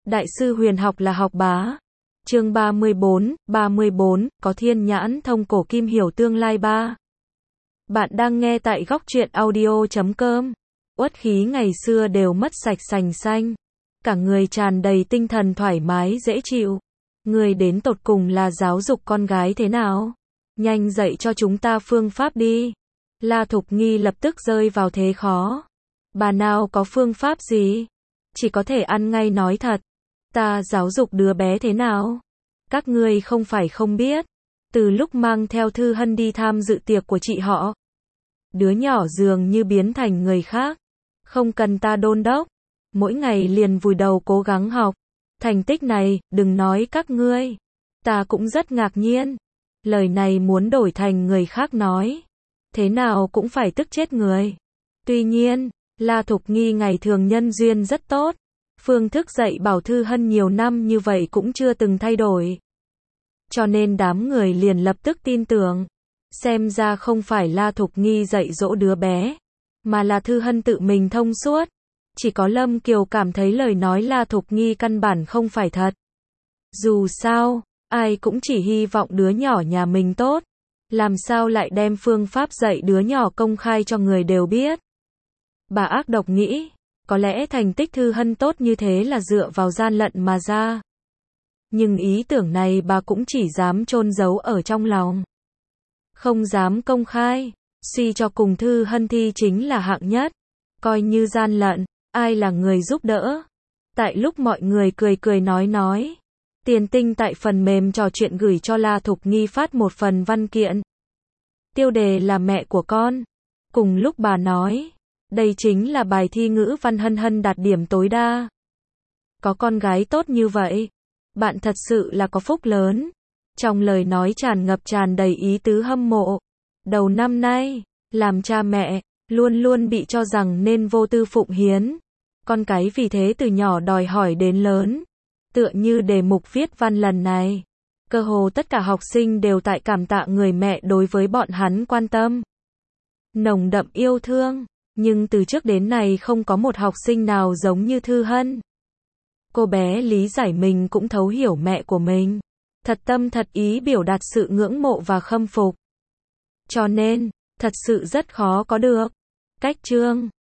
Đại sư huyền học là học bá. Chương 34, có thiên nhãn thông cổ kim hiểu tương lai 3. Bạn đang nghe tại góc truyện audio.com. Uất khí ngày xưa đều mất sạch sành xanh. Cả người tràn đầy tinh thần thoải mái dễ chịu. Người đến tột cùng là giáo dục con gái thế nào? Nhanh dạy cho chúng ta phương pháp đi. La Thục Nghi lập tức rơi vào thế khó. Bà nào có phương pháp gì? Chỉ có thể ăn ngay nói thật. Ta giáo dục đứa bé thế nào? Các ngươi không phải không biết. Từ lúc mang theo Thư Hân đi tham dự tiệc của chị họ, đứa nhỏ dường như biến thành người khác. Không cần ta đôn đốc. Mỗi ngày liền vùi đầu cố gắng học. Thành tích này, đừng nói các ngươi. Ta cũng rất ngạc nhiên. Lời này muốn đổi thành người khác nói, thế nào cũng phải tức chết người. Tuy nhiên, La Thục Nghi ngày thường nhân duyên rất tốt. Phương thức dạy bảo Thư Hân nhiều năm như vậy cũng chưa từng thay đổi. Cho nên đám người liền lập tức tin tưởng. Xem ra không phải La Thục Nghi dạy dỗ đứa bé, mà là Thư Hân tự mình thông suốt. Chỉ có Lâm Kiều cảm thấy lời nói La Thục Nghi căn bản không phải thật. Dù sao, ai cũng chỉ hy vọng đứa nhỏ nhà mình tốt. Làm sao lại đem phương pháp dạy đứa nhỏ công khai cho người đều biết. Bà ác độc nghĩ, có lẽ thành tích Thư Hân tốt như thế là dựa vào gian lận mà ra. Nhưng ý tưởng này bà cũng chỉ dám chôn giấu ở trong lòng, không dám công khai. Suy cho cùng Thư Hân thi chính là hạng nhất. Coi như gian lận, ai là người giúp đỡ? Tại lúc mọi người cười nói, Tiền Tinh tại phần mềm trò chuyện gửi cho La Thục Nghi phát một phần văn kiện. Tiêu đề là mẹ của con. Cùng lúc bà nói, đây chính là bài thi ngữ văn Hân Hân đạt điểm tối đa. Có con gái tốt như vậy, bạn thật sự là có phúc lớn. Trong lời nói tràn đầy ý tứ hâm mộ. Đầu năm nay, làm cha mẹ, luôn luôn bị cho rằng nên vô tư phụng hiến. Con cái vì thế từ nhỏ đòi hỏi đến lớn. Tựa như đề mục viết văn lần này, cơ hồ tất cả học sinh đều tại cảm tạ người mẹ đối với bọn hắn quan tâm, nồng đậm yêu thương. Nhưng từ trước đến nay không có một học sinh nào giống như Thư Hân. Cô bé lý giải mình cũng thấu hiểu mẹ của mình, thật tâm thật ý biểu đạt sự ngưỡng mộ và khâm phục. Cho nên, thật sự rất khó có được cách chương.